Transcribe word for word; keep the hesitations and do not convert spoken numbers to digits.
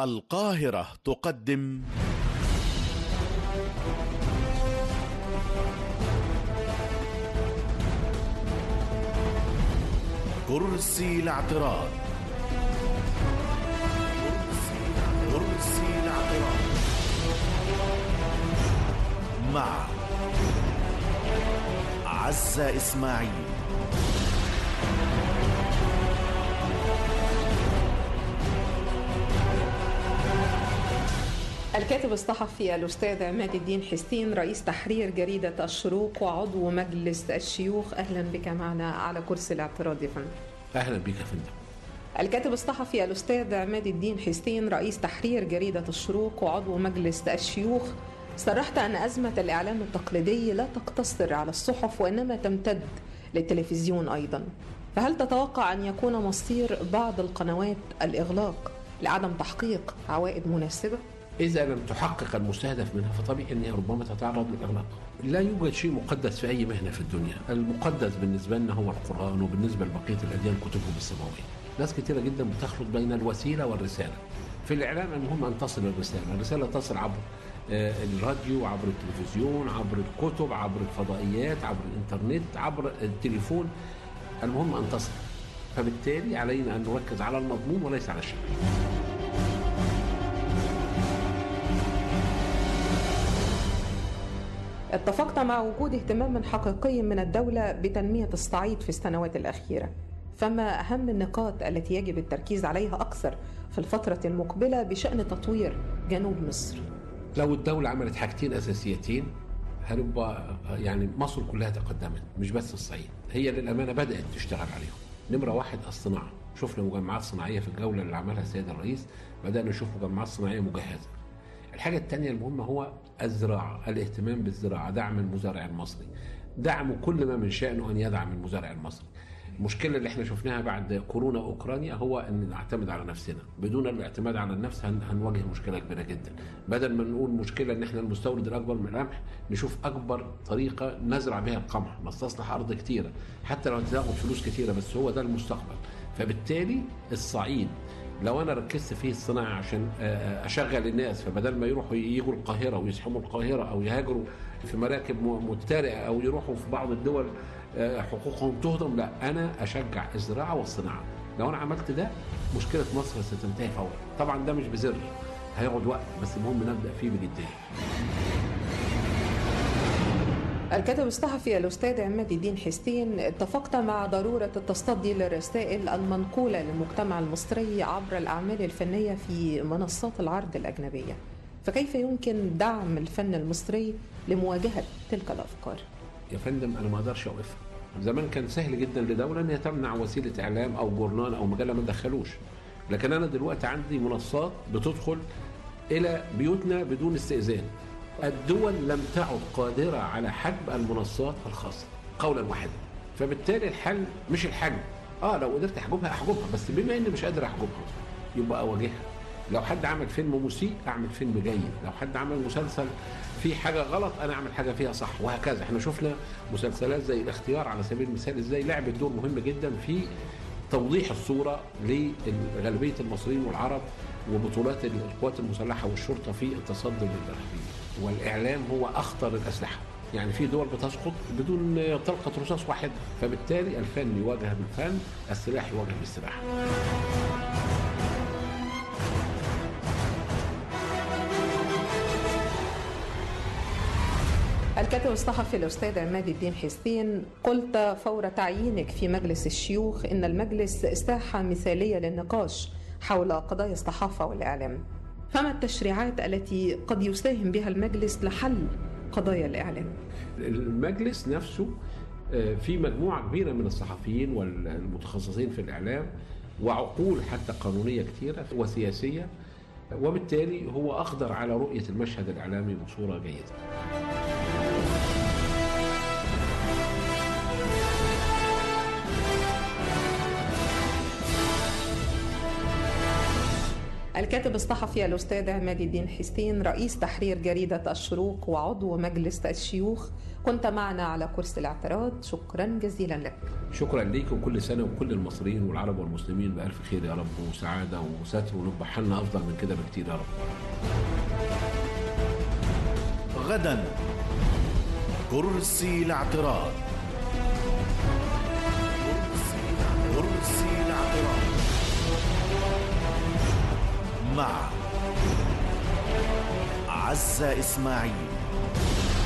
القاهرة تقدم كرسي الاعتراض. كرسي الاعتراض مع عزة إسماعيل. الكاتب الصحفي الأستاذ عماد الدين حسين، رئيس تحرير جريدة الشروق وعضو مجلس الشيوخ، أهلا بك معنا على كرسي الاعتراض يا فندم. أهلا بك يا فندم. الكاتب الصحفي الأستاذ عماد الدين حسين، رئيس تحرير جريدة الشروق وعضو مجلس الشيوخ، صرحت أن أزمة الإعلام التقليدي لا تقتصر على الصحف وإنما تمتد للتلفزيون أيضا، فهل تتوقع أن يكون مصير بعض القنوات الإغلاق لعدم تحقيق عوائد مناسبة؟ إذا لم تحقق المستهدف منها فطبيعي أنها ربما تتعرض للإغلاق. لا يوجد شيء مقدس في أي مهنة في الدنيا، المقدس بالنسبة لنا هو القرآن، وبالنسبة لبقية الأديان كتبهم السماوية. ناس كثيرة جدا بتخلط بين الوسيلة والرسالة. في الإعلام المهم أن تصل الرسالة، الرسالة تصل عبر الراديو، عبر التلفزيون، عبر الكتب، عبر الفضائيات، عبر الإنترنت، عبر التليفون، المهم أن تصل. فبالتالي علينا أن نركز على المضمون وليس على الشكل. اتفقت مع وجود اهتمام حقيقي من الدولة بتنمية الصعيد في السنوات الأخيرة، فما أهم النقاط التي يجب التركيز عليها أكثر في الفترة المقبلة بشأن تطوير جنوب مصر؟ لو الدولة عملت حاجتين أساسيتين هنبقى يعني مصر كلها تقدمت، مش بس الصعيد. هي للأمانة بدأت تشتغل عليهم. نمرة واحد الصناعة، شفنا مجمعات صناعية في الجولة اللي عملها السيد الرئيس، بدأنا نشوف مجمعات صناعية مجهزة. الحاجة الثانية المهمة هو الزراعة، الاهتمام بالزراعة، دعم المزارع المصري، دعم كل ما من شأنه أن يدعم المزارع المصري. المشكلة اللي احنا شفناها بعد كورونا أوكرانيا هو أن نعتمد على نفسنا. بدون الاعتماد على النفس هنواجه مشكلة كبيرة جدا. بدل ما نقول مشكلة أن احنا المستورد الأكبر من القمح، نشوف أكبر طريقة نزرع بها القمح، نستصلح أرض كتيرة حتى لو هتاخد فلوس كتيرة، بس هو ده المستقبل. فبالتالي الصعيد لو انا ركزت فيه الصناعه عشان اشغل الناس، فبدل ما يروحوا ييجوا القاهره ويزحموا القاهره او يهاجروا في مراكب متتارئه او يروحوا في بعض الدول حقوقهم تهضم، لا، انا اشجع الزراعه والصناعه. لو انا عملت ده مشكله مصر ستنتهي فورا. طبعا ده مش بزر، هياخد وقت، بس المهم نبدا فيه بجديه. الكاتب الصحفي الأستاذ عماد الدين حسين، اتفقت مع ضرورة التصدي للرسائل المنقولة للمجتمع المصري عبر الأعمال الفنية في منصات العرض الأجنبية، فكيف يمكن دعم الفن المصري لمواجهة تلك الأفكار؟ يا فندم أنا ما أقدرش أوقفها. زمان كان سهل جدا لدولة أن تمنع وسيلة إعلام أو جورنال أو مجلة ما تدخلوش، لكن أنا دلوقتي عندي منصات بتدخل إلى بيوتنا بدون استئذان. الدول لم تعد قادرة على حجب المنصات الخاصة قولا واحدا، فبالتالي الحل مش الحجب. اه لو قدرت احجبها احجبها، بس بما اني مش قادر احجبها يبقى اواجهها. لو حد عمل فيلم مسيء اعمل فيلم جيد، لو حد عمل مسلسل فيه حاجة غلط انا اعمل حاجة فيها صح، وهكذا. احنا شفنا مسلسلات زي الاختيار على سبيل المثال ازاي لعبت دور مهم جدا في توضيح الصورة لغالبية المصريين والعرب، وبطولات القوات المسلحة والشرطة في التصدي للإرهابيين. والإعلام هو أخطر الأسلحة، يعني في دول بتسقط بدون طلقة رصاص واحدة. فبالتالي الفن يواجه بالفن، السلاح يواجه بالسلاح. الكاتب الصحفي الأستاذ عماد الدين حسين، قلت فور تعيينك في مجلس الشيوخ إن المجلس ساحة مثالية للنقاش حول قضايا الصحافة والإعلام، فما التشريعات التي قد يساهم بها المجلس لحل قضايا الإعلام؟ المجلس نفسه في مجموعة كبيرة من الصحفيين والمتخصصين في الإعلام، وعقول حتى قانونية كثيرة وسياسية، وبالتالي هو أقدر على رؤية المشهد الإعلامي بصورة جيدة. الكاتب الصحفي الأستاذ عماد الدين حسين رئيس تحرير جريدة الشروق وعضو مجلس الشيوخ، كنت معنا على كرسي الاعتراض. شكرا جزيلا لك. شكرا ليك، وكل سنة وكل المصريين والعرب والمسلمين بألف خير يا رب، وسعادة وستر، ونبقى حالنا أفضل من كده بكتير يا رب. غدا كرسي الاعتراض. كرسي الاعتراض مع عزة إسماعيل.